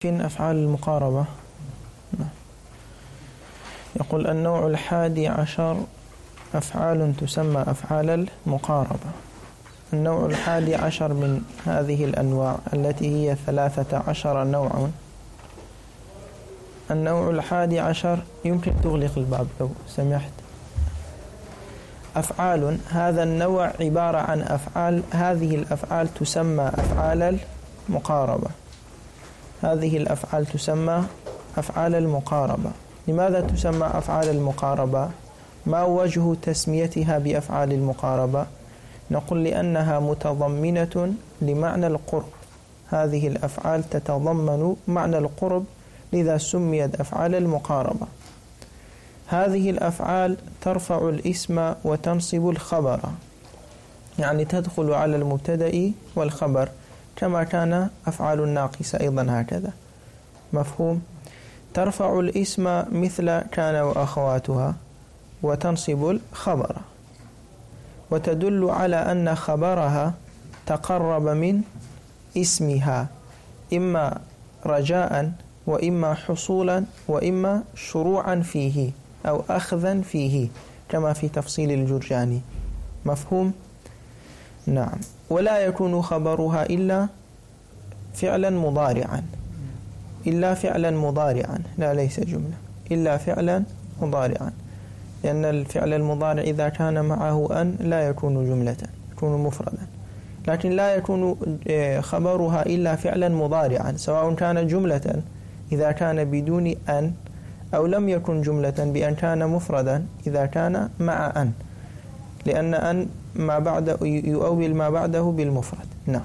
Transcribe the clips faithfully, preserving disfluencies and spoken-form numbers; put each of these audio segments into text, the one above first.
في أفعال المقاربة. يقول النوع الحادي عشر أفعال تسمى أفعال المقاربة. النوع الحادي عشر من هذه الأنواع التي هي ثلاثة عشر نوعا. النوع الحادي عشر يمكن تغلق الباب لو سمحت. أفعال، هذا النوع عبارة عن أفعال، هذه الأفعال تسمى أفعال المقاربة. هذه الأفعال تسمى أفعال المقاربة. لماذا تسمى أفعال المقاربة؟ ما وجه تسميتها بأفعال المقاربة؟ نقول لأنها متضمنة لمعنى القرب. هذه الأفعال تتضمن معنى القرب، لذا سميت أفعال المقاربة. هذه الأفعال ترفع الاسم وتنصب الخبر، يعني تدخل على المبتدأ والخبر، كما كان أفعال الناقصة أيضا هكذا. مفهوم؟ ترفع الاسم مثل كان وأخواتها، وتنصب الخبر، وتدل على أن خبرها تقرب من اسمها، إما رجاء وإما حصولا وإما شروعا فيه أو أخذا فيه، كما في تفصيل الجرجاني. مفهوم؟ نعم. ولا يكون خبرها إلا فعلا مضارعا، إلا فعلا مضارعا، لا ليس جملة، إلا فعلا مضارعا، لأن الفعل المضارع إذا كان معه أن لا يكون جملة، يكون مفردا. لكن لا يكون خبرها إلا فعلا مضارعا، سواء كان جملة إذا كان بدون أن، أو لم يكن جملة بأن كان مفردا إذا كان مع أن، لأن أن ما بعد يؤول ما بعده بالمفرد. نعم.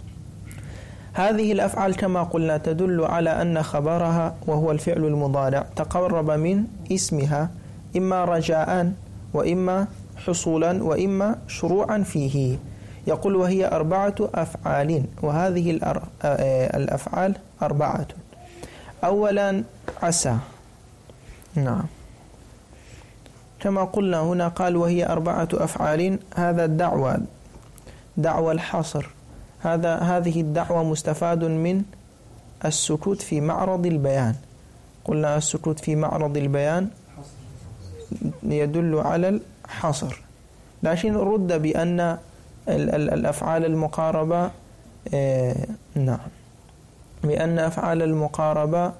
هذه الأفعال كما قلنا تدل على أن خبرها وهو الفعل المضارع تقرب من اسمها، إما رجاء وإما حصولا وإما شروعا فيه. يقول وهي أربعة أفعال، وهذه الأفعال أربعة. أولا عسى. نعم، كما قلنا هنا قال وهي أربعة أفعال، هذا الدعوة، دعوة الحصر. هذا هذه الدعوة مستفاد من السكوت في معرض البيان. قلنا السكوت في معرض البيان يدل على الحصر، لكن رد بأن الأفعال المقاربة آه نعم بأن أفعال المقاربة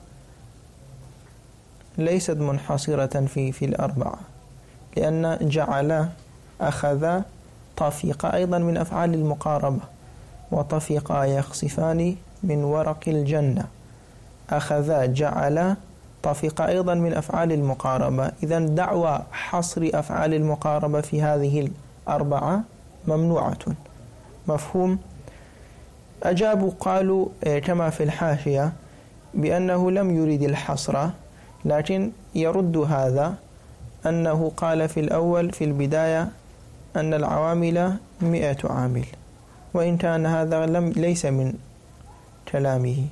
ليست منحصرة في في الأربعة، لأن جعل، أخذ، طفق أيضا من أفعال المقاربة، وطفقا يخصفان من ورق الجنة. أخذ، جعل، طفق أيضا من أفعال المقاربة. إذن دعوى حصر أفعال المقاربة في هذه الأربعة ممنوعة. مفهوم؟ أجابوا قالوا كما في الحاشية بأنه لم يريد الحصر، لكن يرد هذا أنه قال في الأول في البداية أن العوامل مئة عامل، وإن كان هذا لم ليس من كلامه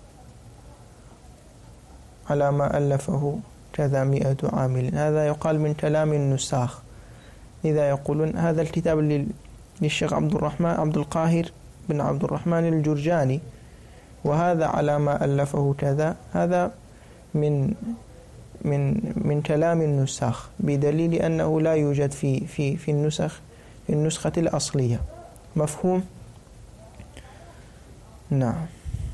على ما ألفه كذا مئة عامل، هذا يقال من كلام النساخ. إذا يقولون هذا الكتاب للشيخ عبد الرحمن عبد القاهر بن عبد الرحمن الجرجاني، وهذا على ما ألفه كذا، هذا من من من كلام النساخ، بدليل أنه لا يوجد في في في النسخ في النسخة الأصلية. مفهوم؟ نعم.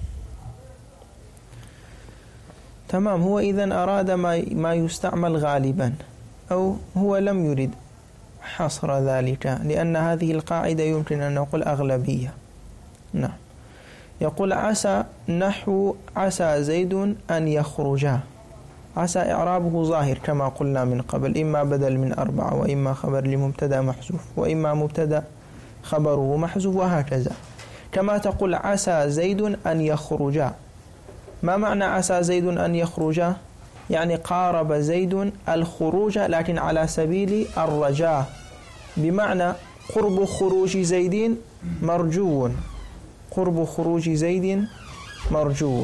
تمام. هو إذن أراد ما ما يستعمل غالبا، أو هو لم يرد حصر ذلك، لأن هذه القاعدة يمكن أن نقول أغلبية. نعم. يقول عسى، نحو عسى زيد أن يخرجا. عسى إعرابه ظاهر كما قلنا من قبل، إما بدل من أربعة، وإما خبر لمبتدأ محذوف، وإما مبتدأ خبره محذوف، وهكذا. كما تقول عسى زيد أن يخرجا. ما معنى عسى زيد أن يخرجا؟ يعني قارب زيد الخروج، لكن على سبيل الرجاء، بمعنى قرب خروج زيد مرجو، قرب خروج زيد مرجو.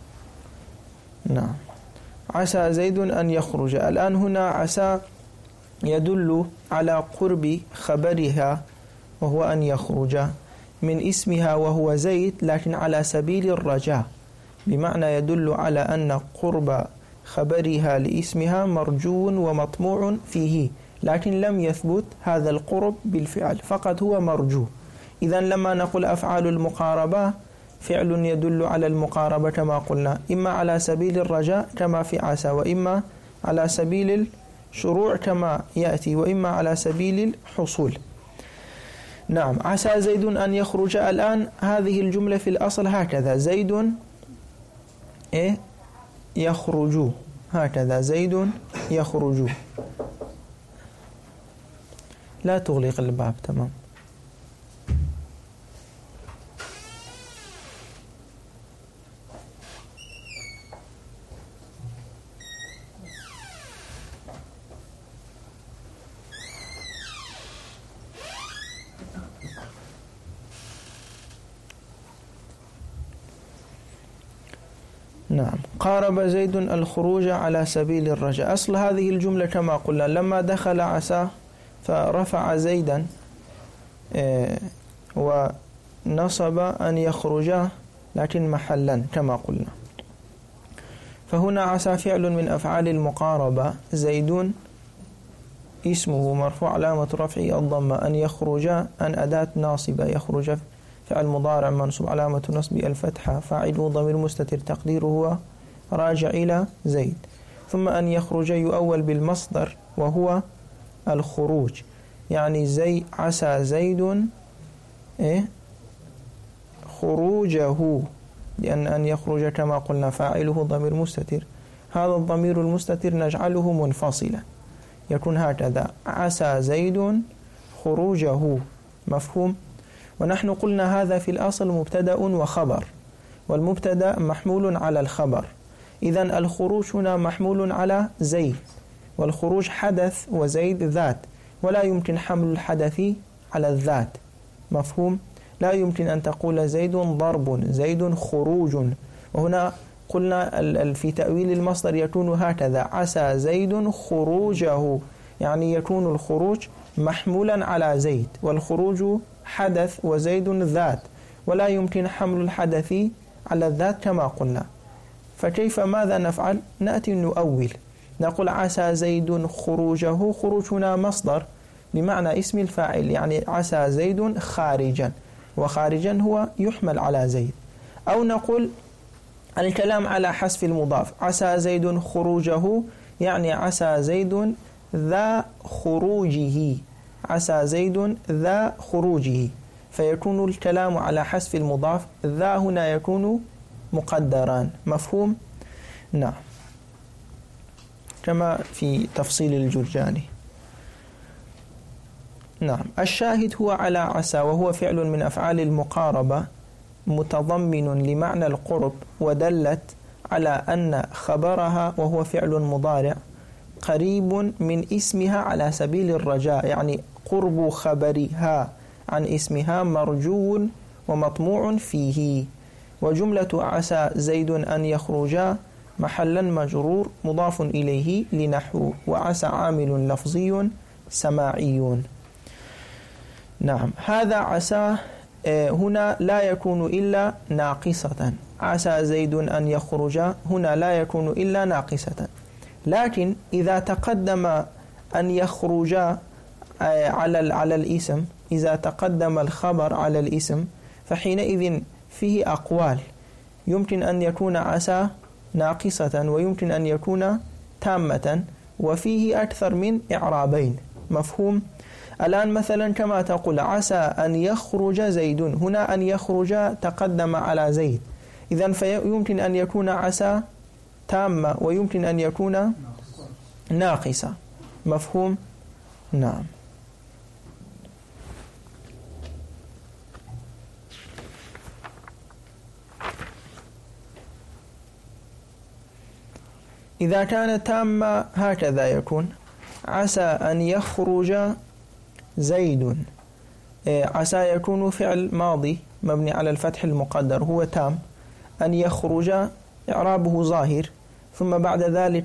نعم. عسى زيد أن يخرج. الآن هنا عسى يدل على قرب خبرها وهو أن يخرج من اسمها وهو زيد، لكن على سبيل الرجاء، بمعنى يدل على أن قرب خبرها لاسمها مرجو ومطموع فيه، لكن لم يثبت هذا القرب بالفعل، فقط هو مرجو. إذن لما نقول أفعال المقاربة فعل يدل على المقاربة كما قلنا، إما على سبيل الرجاء كما في عسى، وإما على سبيل الشروع كما يأتي، وإما على سبيل الحصول. نعم. عسى زيد أن يخرج الآن، هذه الجملة في الأصل هكذا: زيد إيه يخرج، هكذا زيد يخرج. لا تغلق الباب. تمام. نعم. قارب زيد الخروج على سبيل الرجاء. أصل هذه الجملة كما قلنا لما دخل عسى فرفع زيدا ونصب أن يخرج لكن محلا كما قلنا. فهنا عسى فعل من أفعال المقاربة، زيد اسمه مرفوع علامة رفعه الضمة، أن يخرج أن أداة ناصبة، يخرج فعل مضارع منصوب علامة نصبه الفتحة، فاعله ضمير مستتر تقديره هو راجع إلى زيد. ثم أن يخرج يؤول بالمصدر وهو الخروج، يعني زي عسى زيد إيه خروجه، لأن أن يخرج كما قلنا فاعله ضمير مستتر، هذا الضمير المستتر نجعله منفصلا، يكون هكذا: عسى زيد خروجه. مفهوم؟ ونحن قلنا هذا في الأصل مبتدأ وخبر، والمبتدأ محمول على الخبر، إذن الخروج هنا محمول على زيد، والخروج حدث وزيد ذات، ولا يمكن حمل الحدث على الذات. مفهوم؟ لا يمكن أن تقول زيد ضرب، زيد خروج. وهنا قلنا في تأويل المصدر يكون هكذا: عسى زيد خروجه، يعني يكون الخروج محمولا على زيد، والخروج حدث وزيد ذات، ولا يمكن حمل الحدث على الذات كما قلنا. فكيف ماذا نفعل؟ نأتي نؤول، نقول عسى زيد خروجه، خروج هنا مصدر بمعنى اسم الفاعل، يعني عسى زيد خارجا، وخارجا هو يحمل على زيد. أو نقول الكلام على حذف المضاف، عسى زيد خروجه، يعني عسى زيد ذا خروجه، عسى زيد ذا خروجه، فيكون الكلام على حذف المضاف، ذا هنا يكون مقدران. مفهوم؟ نعم، كما في تفصيل الجرجاني. نعم. الشاهد هو على عسى، وهو فعل من أفعال المقاربة متضمن لمعنى القرب، ودلت على أن خبرها وهو فعل مضارع قريب من اسمها على سبيل الرجاء، يعني قرب خبرها عن اسمها مرجو ومطموع فيه. وجملة عسى زيد أن يخرجا محلا مجرور مضاف إليه لنحو وعسى عامل لفظي سماعي. نعم. هذا عسى هنا لا يكون إلا ناقصة، عسى زيد أن يخرج هنا لا يكون إلا ناقصة، لكن إذا تقدم أن يخرج على على الاسم، إذا تقدم الخبر على الاسم، فحينئذ فيه أقوال، يمكن أن يكون عسى ناقصة ويمكن أن يكون تامة، وفيه أكثر من إعرابين. مفهوم؟ الآن مثلا كما تقول عسى أن يخرج زيد، هنا أن يخرج تقدم على زيد، إذن فيمكن أن يكون عسى تامة ويمكن أن يكون ناقصة. مفهوم؟ نعم. إذا كان تامة هكذا يكون: عسى أن يخرج زيد، عسى يكون فعل ماضي مبني على الفتح المقدر هو تام، أن يخرج إعرابه ظاهر، ثم بعد ذلك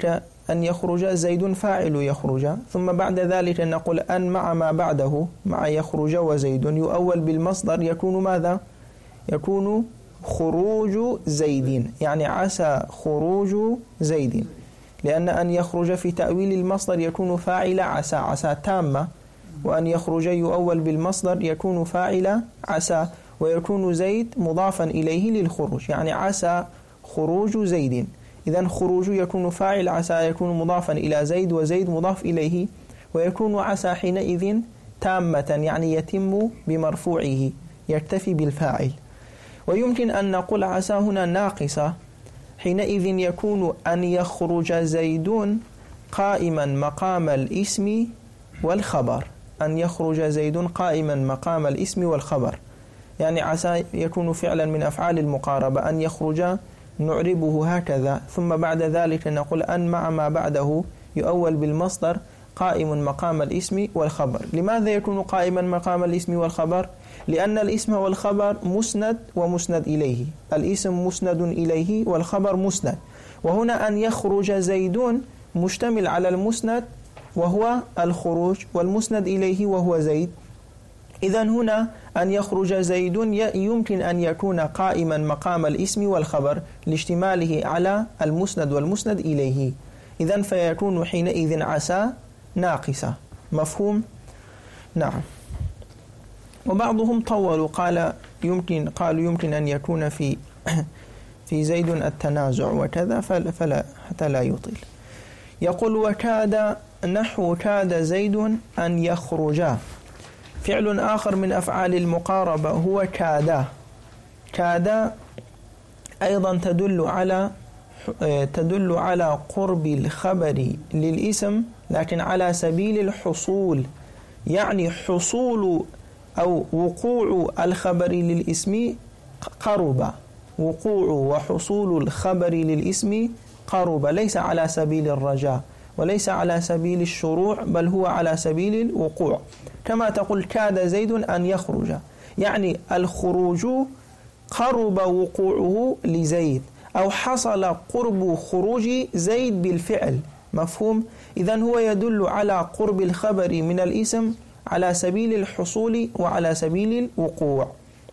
أن يخرج زيد فاعل يخرج، ثم بعد ذلك نقول أن مع ما بعده مع يخرج وزيد يؤول بالمصدر يكون ماذا؟ يكون خروج زيد، يعني عسى خروج زيد، لأن أن يخرج في تأويل المصدر يكون فاعل عسى، عسى تامة، وأن يخرج يؤول بالمصدر يكون فاعل عسى، ويكون زيد مضافا إليه للخروج، يعني عسى خروج زيد. إذن خروج يكون فاعل، عسى يكون مضافا إلى زيد، وزيد مضاف إليه، ويكون عسى حينئذ تامة، يعني يتم بمرفوعه، يكتفي بالفاعل. ويمكن أن نقول عسى هنا ناقصة، حينئذ يكون أن يخرج زيد قائما مقام الاسم والخبر، أن يخرج زيد قائما مقام الاسم والخبر، يعني عسى يكون فعلا من أفعال المقاربة، أن يخرج نعربه هكذا، ثم بعد ذلك نقول أن مع ما بعده يؤول بالمصدر قائم مقام الاسم والخبر. لماذا يكون قائما مقام الاسم والخبر؟ لأن الاسم والخبر مسند ومسند إليه، الاسم مسند إليه والخبر مسند، وهنا أن يخرج زيدون مشتمل على المسند وهو الخروج، والمسند إليه وهو زيد. إذن هنا أن يخرج زيد يمكن أن يكون قائما مقام الاسم والخبر لاشتماله على المسند والمسند إليه، إذن فيكون حينئذ عسى ناقصة. مفهوم؟ نعم. وبعضهم طولوا، قال يمكن قالوا يمكن أن يكون في في زيد التنازع وكذا، فلا حتى لا يطيل. يقول وكاد، نحو كاد زيد أن يخرجا. فعل آخر من أفعال المقاربة هو كاد. كاد أيضا تدل على تدل على قرب الخبر للاسم، لكن على سبيل الحصول، يعني حصول أو وقوع الخبر للاسم قرب، وقوع وحصول الخبر للاسم قرب، ليس على سبيل الرجاء وليس على سبيل الشروع، بل هو على سبيل الوقوع. كما تقول كاد زيد أن يخرج، يعني الخروج قرب وقوعه لزيد، أو حصل قرب خروج زيد بالفعل. مفهوم؟ إذن هو يدل على قرب الخبر من الاسم على سبيل الحصول وعلى سبيل الوقوع.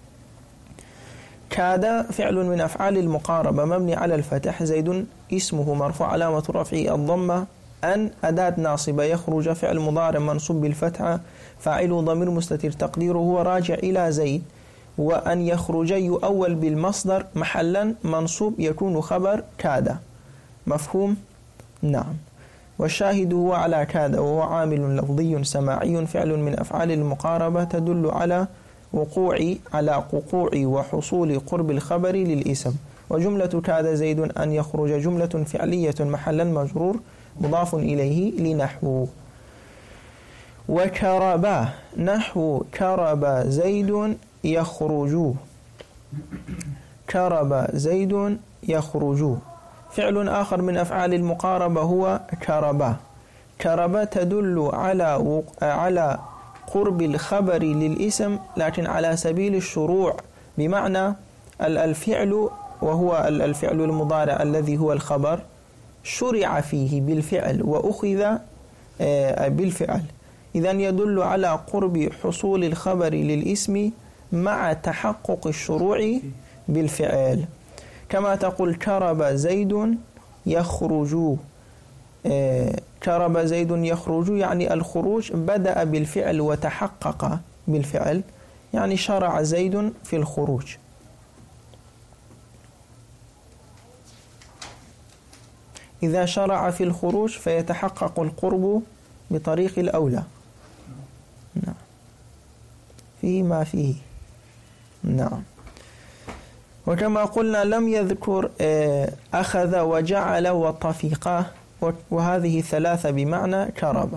كاد فعل من أفعال المقاربة مبني على الفتح، زيد اسمه مرفوع علامة رفعه الضمة، أن أداة ناصبة، يخرج فعل مضارع منصوب بالفتحة، فاعله ضمير مستتر تقديره هو راجع إلى زيد، وأن يخرج يؤول بالمصدر محلا منصوب يكون خبر كاد. مفهوم؟ نعم. والشاهد هو على كاد، وهو عامل لفظي سماعي، فعل من أفعال المقاربة تدل على وقوع على وقوع وحصول قرب الخبر للاسم. وجملة كاد زيد أن يخرج جملة فعلية محلا مجرور مضاف إليه لنحو. وكربا، نحو كرب زيد يخرج. كرب زيد يخرج. فعل آخر من أفعال المقاربة هو كربا. كربا تدل على وق... على قرب الخبر للاسم، لكن على سبيل الشروع، بمعنى الفعل وهو الفعل المضارع الذي هو الخبر شرع فيه بالفعل وأخذ بالفعل، إذن يدل على قرب حصول الخبر للاسم مع تحقق الشروع بالفعل. كما تقول كرب زيد يخرج. كرب زيد يخرج يعني الخروج بدأ بالفعل وتحقق بالفعل، يعني شرع زيد في الخروج. إذا شرع في الخروج فيتحقق القرب بطريق الأولى. نعم. فيه ما فيه. نعم. وكما قلنا لم يذكر أخذ وجعل وطفق، وهذه ثلاثة بمعنى كربة.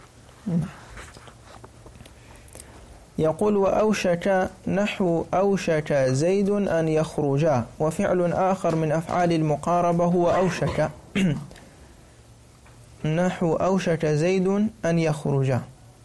يقول وأوشك، نحو أوشك زيد أن يخرجا. وفعل آخر من أفعال المقاربة هو أوشك، نحو أوشك زيد أن يخرجا.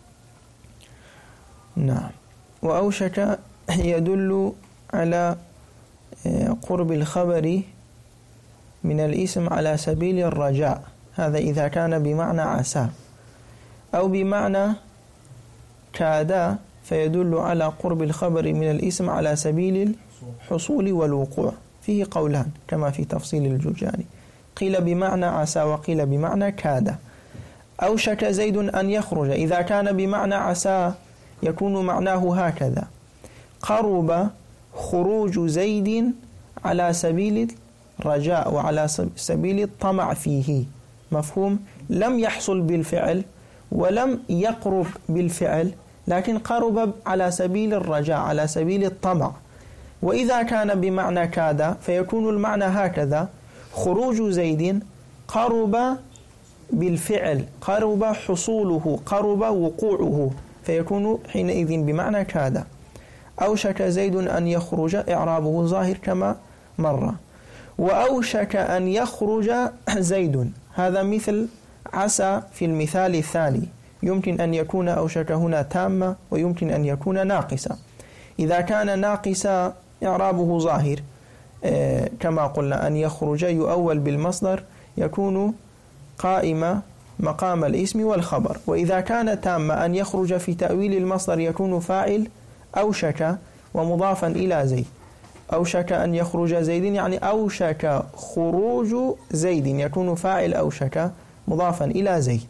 نعم. وأوشك يدل على قرب الخبر من الاسم على سبيل الرجاء، هذا إذا كان بمعنى عسى، أو بمعنى كاد فيدل على قرب الخبر من الاسم على سبيل الحصول والوقوع. فيه قولان كما في تفصيل الجرجاني، قيل بمعنى عسى وقيل بمعنى كاد. أوشك زيد أن يخرج، إذا كان بمعنى عسى يكون معناه هكذا: قرب خروج زيد على سبيل الرجاء وعلى سبيل الطمع فيه. مفهوم؟ لم يحصل بالفعل ولم يقرب بالفعل، لكن قرب على سبيل الرجاء على سبيل الطمع. وإذا كان بمعنى كاد فيكون المعنى هكذا: خروج زيد قرب بالفعل، قرب حصوله، قرب وقوعه، فيكون حينئذ بمعنى كاد. أوشك زيد أن يخرج إعرابه ظاهر كما مر. وأوشك أن يخرج زيد، هذا مثل عسى في المثال الثاني، يمكن أن يكون أوشك هنا تامة ويمكن أن يكون ناقصة. إذا كان ناقصا إعرابه ظاهر كما قلنا أن يخرج يؤول بالمصدر، يكون قائمة مقام الاسم والخبر. وإذا كان تامة أن يخرج في تأويل المصدر يكون فاعل أوشك ومضافا إلى زيد. أوشك أن يخرج زيد يعني أوشك خروج زيد، يكون فاعل أوشك مضافا إلى زيد.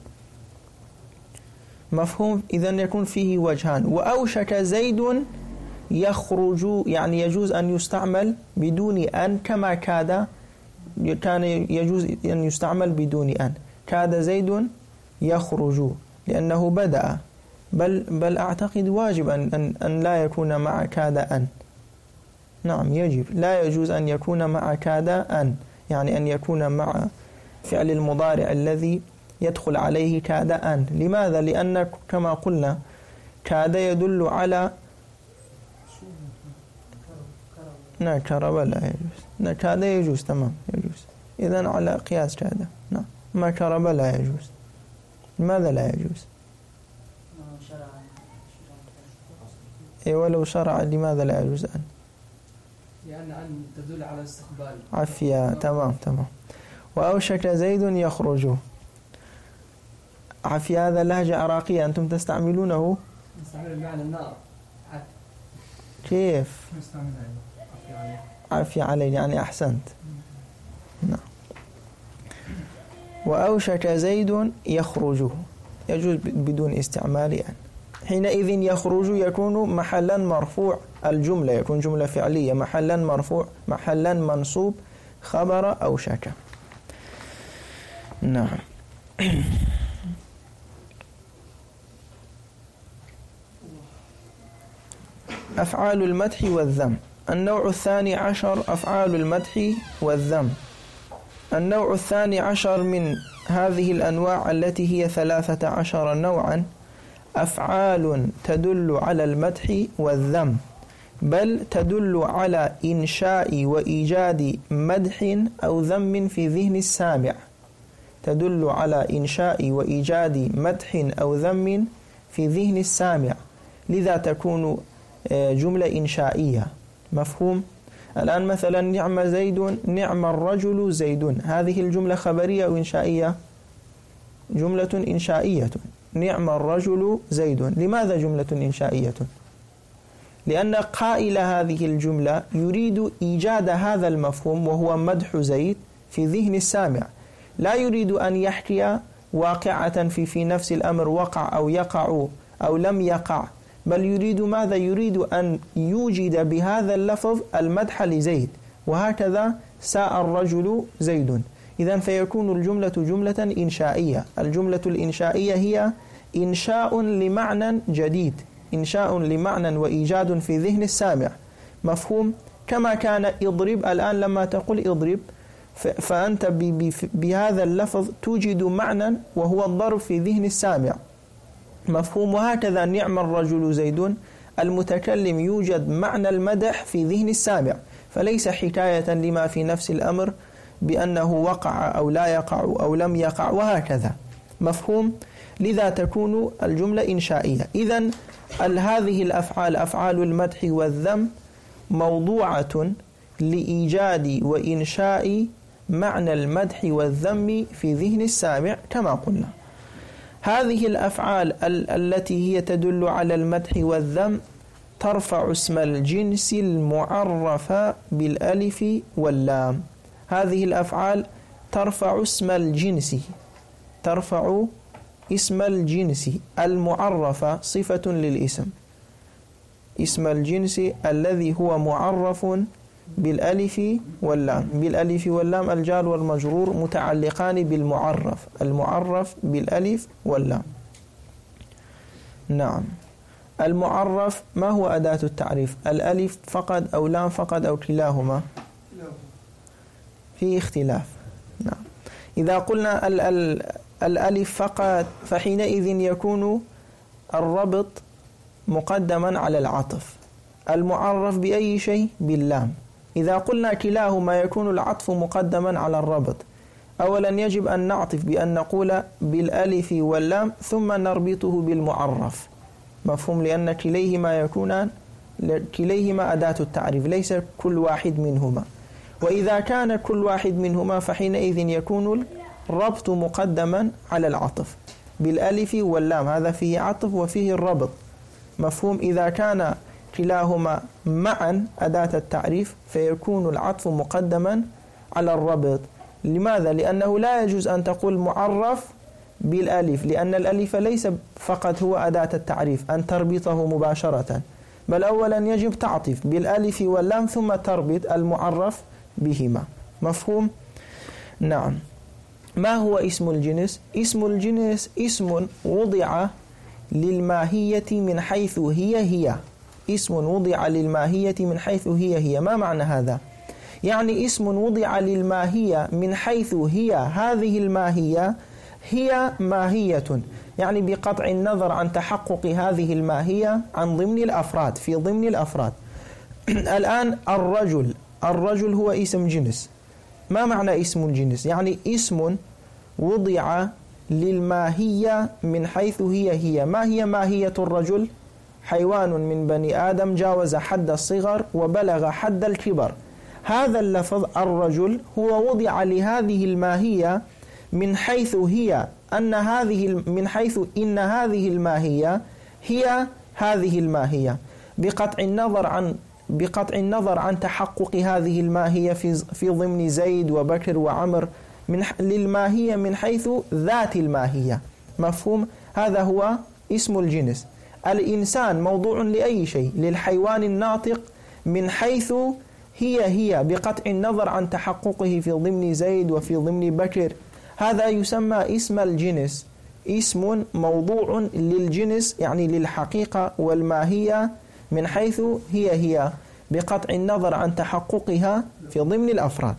مفهوم؟ إذن يكون فيه وجهان. وأوشك زيد يخرج يعني يجوز أن يستعمل بدون أن، كما كاد كان يجوز أن يستعمل بدون أن. كاد زيد يخرج لأنه بدأ، بل بل أعتقد واجب أن أن لا يكون مع كاد أن. نعم يجب، لا يجوز أن يكون مع كاد أن، يعني أن يكون مع فعل المضارع الذي يدخل عليه كاد أن. لماذا؟ لأن كما قلنا كاد يدل على لا كرب لا يجوز، لا كاد يجوز، تمام يجوز، إذن على قياس كاد. نعم ما كرب لا يجوز. لماذا لا يجوز؟ إيه ولو شرع لماذا لا يجوز أن؟ لأن أن تدل على استقبال. عفيا، تمام تمام. وأوشك زيد يخرج. عفيا هذا لهجة عراقية أنتم تستعملونه؟ نستعمل بمعنى النار. كيف؟ نستعمل عفيا علي يعني أحسنت. نعم. وأوشك زيد يخرج يجوز بدون استعمال أن. حينئذ يخرج يكون محلا مرفوع، الجملة يكون جملة فعلية، محلا مرفوع محلا منصوب، خبر أوشك. نعم. أفعال المدح والذم. النوع الثاني عشر أفعال المدح والذم. النوع الثاني عشر من هذه الأنواع التي هي ثلاثة عشر نوعا أفعال تدل على المدح والذم، بل تدل على إنشاء وإيجاد مدح أو ذم في ذهن السامع. تدل على إنشاء وإيجاد مدح أو ذم في ذهن السامع، لذا تكون جملة إنشائية. مفهوم؟ الآن مثلا نعم زيد، نعم الرجل زيد، هذه الجملة خبرية أو إنشائية؟ جملة إنشائية. نعم الرجل زيد. لماذا جملة إنشائية؟ لأن قائل هذه الجملة يريد إيجاد هذا المفهوم وهو مدح زيد في ذهن السامع، لا يريد أن يحكي واقعة في في نفس الأمر وقع أو يقع أو لم يقع، بل يريد ماذا؟ يريد أن يوجد بهذا اللفظ المدح لزيد، وهكذا ساء الرجل زيد. إذن فيكون الجملة جملة إنشائية. الجملة الإنشائية هي إنشاء لمعنى جديد، إنشاء لمعنى وإيجاد في ذهن السامع. مفهوم؟ كما كان اضرب، الآن لما تقول اضرب فأنت بهذا اللفظ توجد معنى وهو الضرب في ذهن السامع. مفهوم؟ وهكذا نعم الرجل زيد، المتكلم يوجد معنى المدح في ذهن السامع، فليس حكاية لما في نفس الأمر بأنه وقع أو لا يقع أو لم يقع وهكذا. مفهوم؟ لذا تكون الجملة إنشائية. إذن هذه الأفعال أفعال المدح والذم موضوعة لإيجاد وإنشاء معنى المدح والذم في ذهن السامع كما قلنا. هذه الأفعال ال التي هي تدل على المدح والذم ترفع اسم الجنس المعرف بالألف واللام. هذه الأفعال ترفع اسم الجنس ترفع اسم الجنس المعرف، صفة للاسم، اسم الجنس الذي هو معرف بالألف واللام. بالألف واللام الجار والمجرور متعلقان بالمعرف، المعرف بالألف واللام. نعم. المعرف ما هو أداة التعريف؟ الألف فقط أو لام فقط أو كلاهما؟ في اختلاف. نعم. إذا قلنا ال ال الألف فقط فحينئذ يكون الربط مقدما على العطف. المعرف بأي شيء؟ باللام. إذا قلنا كلاهما يكون العطف مقدما على الربط. أولا يجب أن نعطف بأن نقول بالألف واللام ثم نربطه بالمعرف، مفهوم؟ لأن كليهما يكونان كليهما أداة التعريف، ليس كل واحد منهما. وإذا كان كل واحد منهما فحينئذ يكون الربط مقدما على العطف بالألف واللام، هذا فيه عطف وفيه الربط، مفهوم؟ إذا كان كلاهما معا أداة التعريف فيكون العطف مقدما على الربط. لماذا؟ لأنه لا يجوز أن تقول معرف بالألف، لأن الألف ليس فقط هو أداة التعريف أن تربطه مباشرة، بل أولا يجب تعطف بالألف واللام ثم تربط المعرف بهما، مفهوم؟ نعم. ما هو اسم الجنس؟ اسم الجنس اسم وضع للماهية من حيث هي هي، اسم وضع للماهية من حيث هي هي. ما معنى هذا؟ يعني اسم وضع للماهية من حيث هي هذه الماهية هي ماهية، يعني بقطع النظر عن تحقق هذه الماهية عن ضمن الأفراد، في ضمن الأفراد. الآن الرجل، الرجل هو اسم جنس. ما معنى اسم الجنس؟ يعني اسم وضع للماهية من حيث هي هي. ما هي ماهية الرجل؟ حيوان من بني آدم جاوز حد الصغر وبلغ حد الكبر. هذا اللفظ الرجل هو وضع لهذه الماهية من حيث هي أن هذه من حيث إن هذه الماهية هي هذه الماهية، بقطع النظر عن بقطع النظر عن تحقق هذه الماهية في في ضمن زيد وبكر وعمر، من للماهية من حيث ذات الماهية، مفهوم؟ هذا هو اسم الجنس. الإنسان موضوع لأي شيء، للحيوان الناطق من حيث هي هي بقطع النظر عن تحققه في ضمن زيد وفي ضمن بكر، هذا يسمى اسم الجنس، اسم موضوع للجنس يعني للحقيقة والماهية من حيث هي هي بقطع النظر عن تحققها في ضمن الأفراد.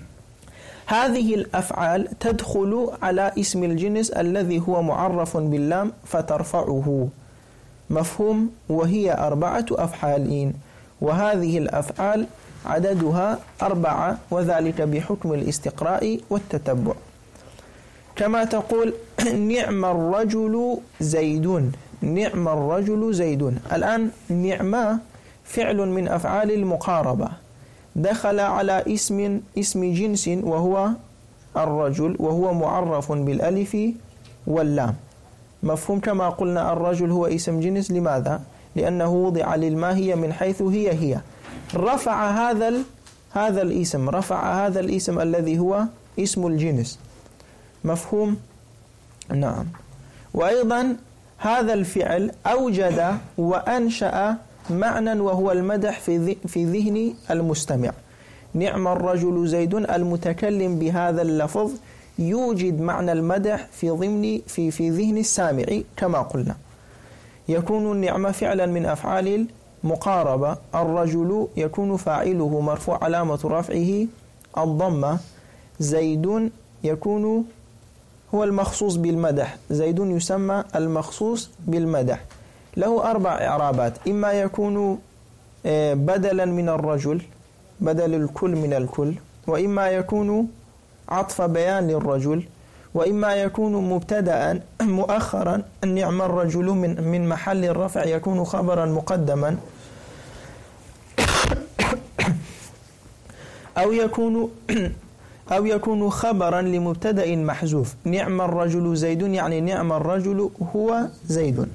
هذه الأفعال تدخل على اسم الجنس الذي هو معرف باللام فترفعه، مفهوم؟ وهي أربعة أفعال، وهذه الأفعال عددها أربعة، وذلك بحكم الاستقراء والتتبع. كما تقول نعم الرجل زيد، نعم الرجل زيد. الآن نعمة فعل من أفعال المقاربة دخل على اسم اسم جنس وهو الرجل، وهو معرف بالألف واللام، مفهوم؟ كما قلنا الرجل هو اسم جنس، لماذا؟ لأنه وضع للماهية من حيث هي هي. رفع هذا هذا الاسم رفع هذا الاسم الذي هو اسم الجنس، مفهوم؟ نعم. وأيضا هذا الفعل أوجد وأنشأ معنى وهو المدح في في ذهن المستمع. نعم الرجل زيد، المتكلم بهذا اللفظ يوجد معنى المدح في ضمن في في ذهن السامع كما قلنا. يكون النعمة فعلا من أفعال المقاربة. الرجل يكون فاعله مرفوع علامة رفعه الضمة. زيد يكون هو المخصوص بالمدح، زيد يسمى المخصوص بالمدح. له أربع إعرابات، إما يكون بدلا من الرجل، بدل الكل من الكل، وإما يكون عطف بيان للرجل، وإما يكون مبتدأ مؤخرا. نعم الرجل من من محل الرفع يكون خبرا مقدما، أو يكون أو يكون خبرا لمبتدأ محذوف. نعم الرجل زيد يعني نعم الرجل هو زيد.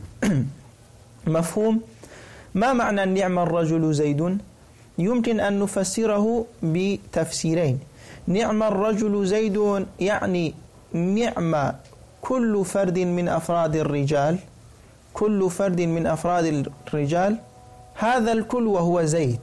مفهوم؟ ما معنى نعم الرجل زيد؟ يمكن أن نفسره بتفسيرين. نعم الرجل زيد يعني نعم كل فرد من أفراد الرجال، كل فرد من أفراد الرجال، هذا الكل وهو زيد.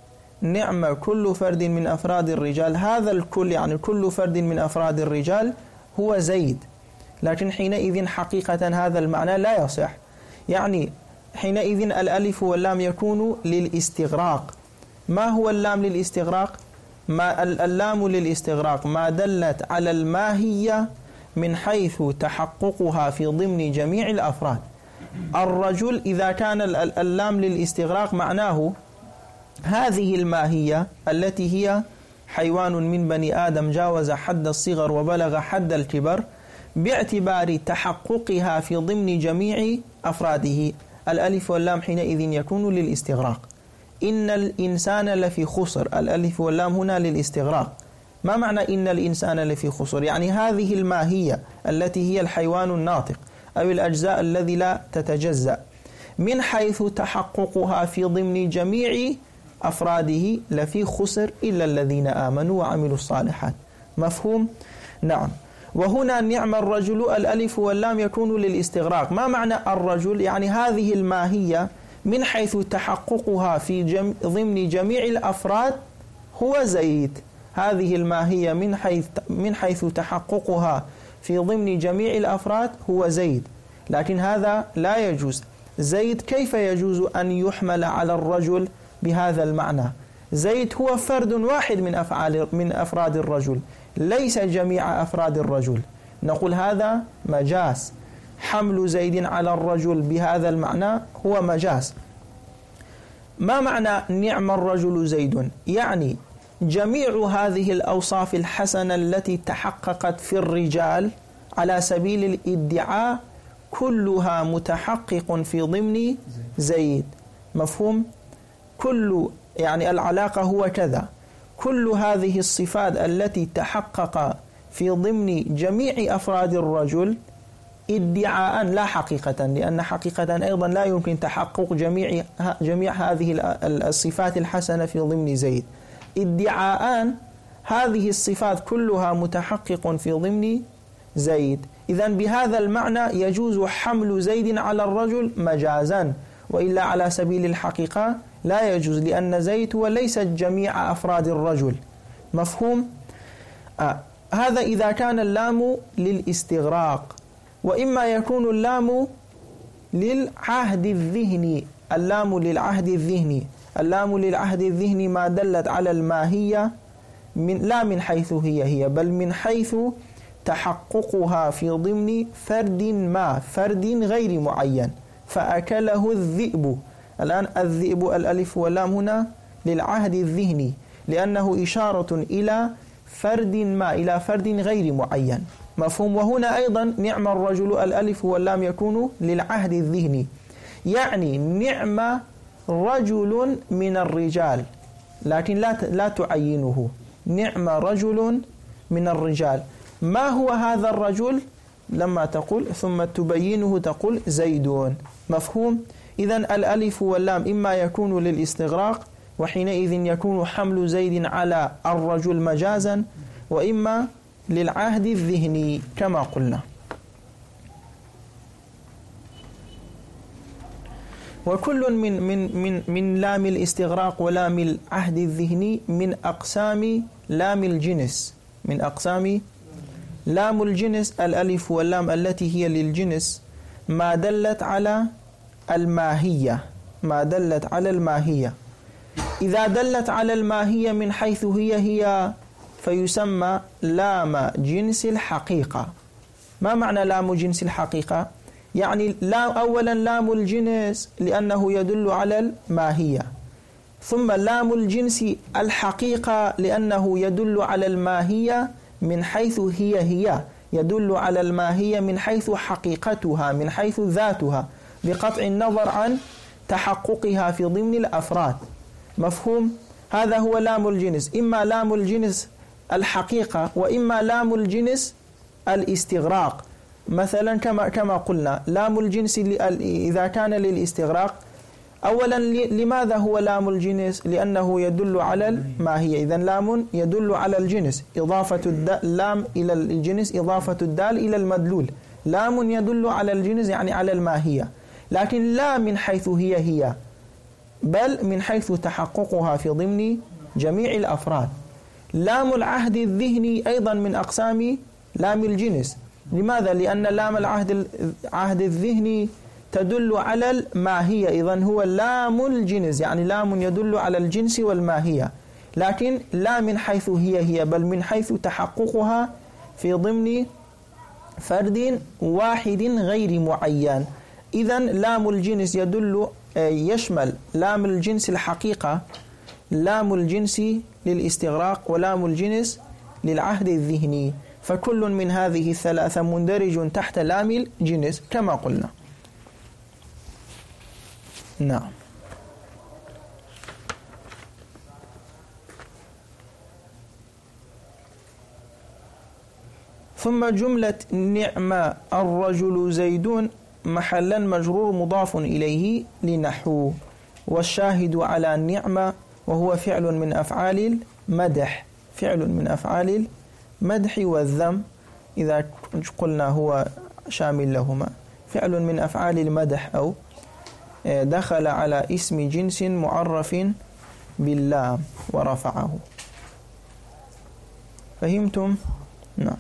نعم كل فرد من أفراد الرجال، هذا الكل يعني كل فرد من أفراد الرجال هو زيد. لكن حينئذ حقيقة هذا المعنى لا يصح. يعني حينئذ الألف واللام يكون للاستغراق. ما هو اللام للاستغراق؟ ما اللام للاستغراق ما دلت على الماهية من حيث تحققها في ضمن جميع الأفراد. الرجل إذا كان اللام للاستغراق معناه هذه الماهية التي هي حيوان من بني آدم جاوز حد الصغر وبلغ حد الكبر باعتبار تحققها في ضمن جميع أفراده. الألف واللام حينئذ يكون للاستغراق. إن الإنسان لفي خسر، الألف واللام هنا للاستغراق. ما معنى إن الإنسان لفي خسر؟ يعني هذه الماهية التي هي الحيوان الناطق أو الأجزاء الذي لا تتجزأ من حيث تحققها في ضمن جميع أفراده لفي خسر إلا الذين آمنوا وعملوا الصالحات. مفهوم؟ نعم. وهنا نعم الرجل الألف واللام يكون للاستغراق. ما معنى الرجل؟ يعني هذه الماهية من حيث تحققها في جم... ضمن جميع الأفراد هو زيد. هذه الماهية من حيث من حيث تحققها في ضمن جميع الأفراد هو زيد. لكن هذا لا يجوز. زيد كيف يجوز أن يحمل على الرجل بهذا المعنى؟ زيد هو فرد واحد من أفعال من أفراد الرجل، ليس جميع أفراد الرجل. نقول هذا مجاز. حمل زيد على الرجل بهذا المعنى هو مجاز. ما معنى نعم الرجل زيد؟ يعني جميع هذه الأوصاف الحسنة التي تحققت في الرجال على سبيل الادعاء كلها متحقق في ضمن زيد. مفهوم؟ كل يعني العلاقة هو كذا، كل هذه الصفات التي تحقق في ضمن جميع أفراد الرجل ادعاء لا حقيقة، لأن حقيقة أيضا لا يمكن تحقق جميع جميع هذه الصفات الحسنة في ضمن زيد. ادعاء هذه الصفات كلها متحقق في ضمن زيد. إذن بهذا المعنى يجوز حمل زيد على الرجل مجازا، وإلا على سبيل الحقيقة لا يجوز، لأن زيد هو ليس جميع أفراد الرجل. مفهوم؟ آه. هذا إذا كان اللام للاستغراق. وإما يكون اللام للعهد الذهني. اللام للعهد الذهني اللام للعهد الذهني ما دلت على الماهية من لا من حيث هي هي بل من حيث تحققها في ضمن فرد ما، فرد غير معين. فأكله الذئب. الآن الذئب الألف واللام هنا للعهد الذهني، لأنه إشارة إلى فرد ما، إلى فرد غير معين. مفهوم؟ وهنا أيضا نعم الرجل الألف واللام يكون للعهد الذهني، يعني نعم رجل من الرجال، لكن لا لا تعينه. نعم رجل من الرجال. ما هو هذا الرجل؟ لما تقول ثم تبينه تقول زيدون. مفهوم؟ إذن الألف واللام إما يكون للاستغراق، وحينئذ يكون حمل زيد على الرجل مجازا، وإما للعهد الذهني كما قلنا. وكل من من من من لام الاستغراق ولام العهد الذهني من أقسام لام الجنس. من أقسام لام الجنس الألف واللام التي هي للجنس ما دلت على الماهية، ما دلت على الماهية. إذا دلت على الماهية من حيث هي هي فيسمى لام جنس الحقيقة. ما معنى لام جنس الحقيقة؟ يعني لا أولا لام الجنس لأنه يدل على الماهية، ثم لام الجنس الحقيقة لأنه يدل على الماهية من حيث هي هي، يدل على الماهية من حيث حقيقتها، من حيث ذاتها، بقطع النظر عن تحققها في ضمن الأفراد. مفهوم؟ هذا هو لام الجنس. إما لام الجنس الحقيقة، وإما لام الجنس الاستغراق. مثلا كما كما قلنا لام الجنس إذا كان للاستغراق، أولا لماذا هو لام الجنس؟ لأنه يدل على الماهية، إذن لام يدل على الجنس، إضافة اللام إلى الجنس إضافة الدال إلى المدلول. لام يدل على الجنس يعني على الماهية، لكن لا من حيث هي هي، بل من حيث تحققها في ضمن جميع الأفراد. لام العهد الذهني أيضا من أقسام لام الجنس. لماذا؟ لأن لام العهد العهد الذهني تدل على الماهية، إذن هو لام الجنس، يعني لام يدل على الجنس والماهية، لكن لا من حيث هي هي، بل من حيث تحققها في ضمن فرد واحد غير معين. إذن لام الجنس يدل يشمل لام الجنس الحقيقة، لام الجنس للاستغراق، ولام الجنس للعهد الذهني، فكل من هذه الثلاثة مندرج تحت لام الجنس كما قلنا. نعم. ثم جملة نعم الرجل زيد محلا مجرور مضاف إليه لنحو، والشاهد على النعمة وهو فعل من أفعال المدح، فعل من أفعال المدح والذم إذا قلنا هو شامل لهما، فعل من أفعال المدح أو دخل على اسم جنس معرف باللام ورفعه. فهمتم؟ نعم.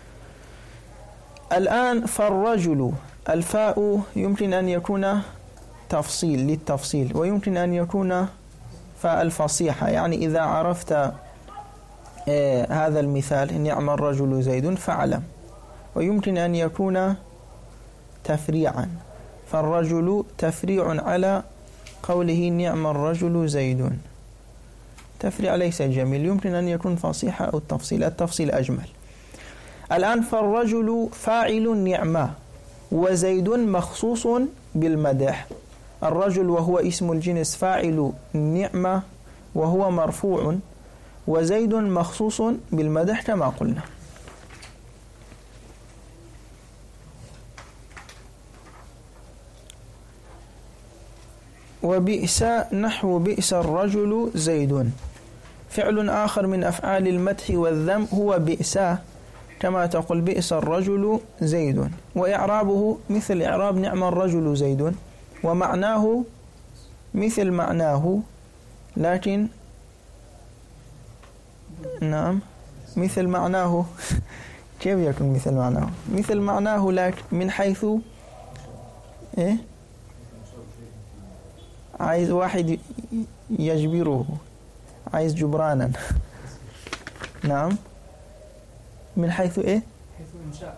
الآن فالرجل، الفاء يمكن أن يكون تفصيل للتفصيل، ويمكن أن يكون فاء الفصيحة، يعني إذا عرفت آه هذا المثال نعم الرجل زيد فاعلم. ويمكن أن يكون تفريعا، فالرجل تفريع على قوله نعم الرجل زيد، تفريع ليس جميل، يمكن أن يكون فصيحة أو التفصيل، التفصيل أجمل. الآن فالرجل فاعل نعمة، وزيد مخصوص بالمدح. الرجل وهو اسم الجنس فاعل نعمة وهو مرفوع، وزيد مخصوص بالمدح كما قلنا. وبئس نحو بئس الرجل زيد، فعل آخر من أفعال المدح والذم هو بئس، كما تقول بئس الرجل زيد، وإعرابه مثل إعراب نعم الرجل زيد، ومعناه مثل معناه، لكن نعم مثل معناه كيف يكون مثل معناه؟ مثل معناه لكن من حيث إيه؟ عايز واحد يجبره، عايز جبرانا. نعم من حيث إيه؟ حيث الإنشاء.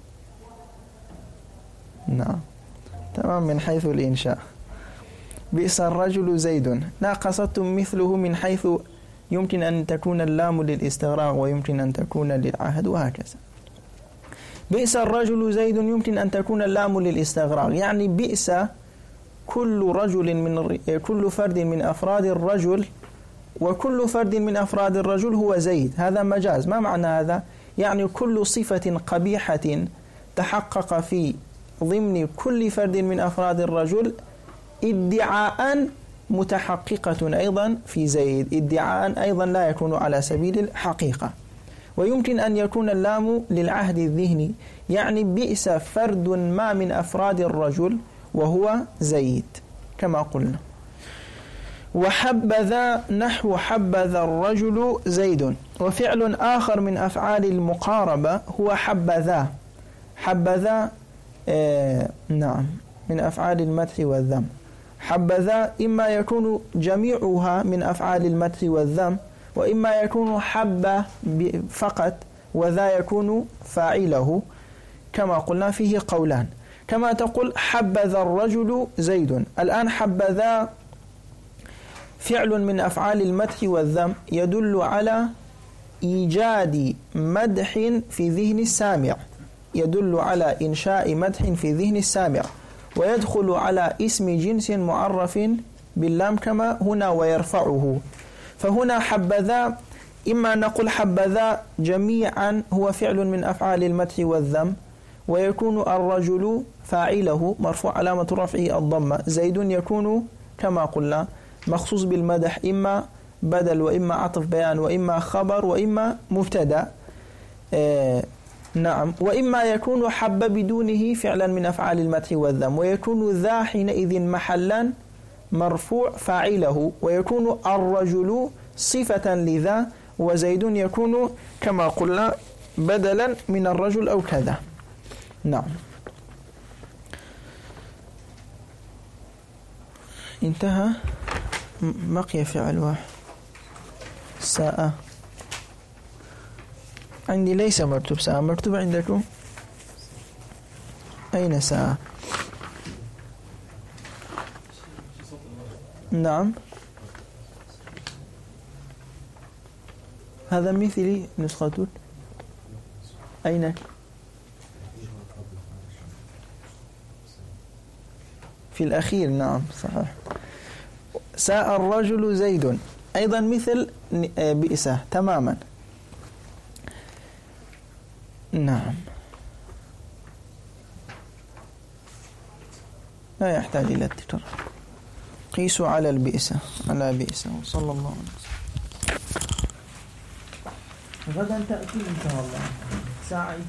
نعم تمام، من حيث الإنشاء. بئس الرجل زيد، لا قصدتم مثله من حيث يمكن أن تكون اللام للاستغراق ويمكن أن تكون للعهد وهكذا. بئس الرجل زيد يمكن أن تكون اللام للاستغراق، يعني بئس كل رجل من كل فرد من أفراد الرجل، وكل فرد من أفراد الرجل هو زيد، هذا مجاز. ما معنى هذا؟ يعني كل صفة قبيحة تحقق في ضمن كل فرد من أفراد الرجل ادعاء متحققة أيضا في زيد، ادعاء أيضا لا يكون على سبيل الحقيقة. ويمكن أن يكون اللام للعهد الذهني، يعني بئس فرد ما من أفراد الرجل وهو زيد كما قلنا. وحبذا نحو حبذا الرجل زيد، وفعل آخر من أفعال المقاربة هو حبذا. حبذا آه نعم من أفعال المدح والذم. حبذا إما يكون جميعها من أفعال المدح والذم، وإما يكون حب فقط وذا يكون فاعله، كما قلنا فيه قولان. كما تقول حبذا الرجل زيد. الآن حبذا فعل من أفعال المدح والذم يدل على إيجاد مدح في ذهن السامع، يدل على إنشاء مدح في ذهن السامع، ويدخل على اسم جنس معرف باللام كما هنا ويرفعه. فهنا حبذا إما أن نقول حبذا جميعا هو فعل من أفعال المدح والذم، ويكون الرجل فاعله مرفوع علامة رفعه الضمة، زيد يكون كما قلنا مخصوص بالمدح، إما بدل وإما عطف بيان وإما خبر وإما مبتدا. آه نعم. وإما يكون حب بدونه فعلا من أفعال المدح والذم، ويكون ذا حينئذ محلا مرفوع فاعله، ويكون الرجل صفة لذا، وزيد يكون كما قلنا بدلا من الرجل أو كذا. نعم. انتهى. بقي فعل واحد. ساء عندي ليس مكتوب ساء، مكتوب عندكم؟ أين ساء؟ نعم هذا مثلي نسخة. أين؟ في الأخير. نعم صحيح. ساء الرجل زيد أيضا مثل بئسه تماما. نعم لا يحتاج إلى التكرار. قيسوا على البئسة على بئسة. وصلى الله عليه وسلم. غدا تأتي إن شاء الله ساعة.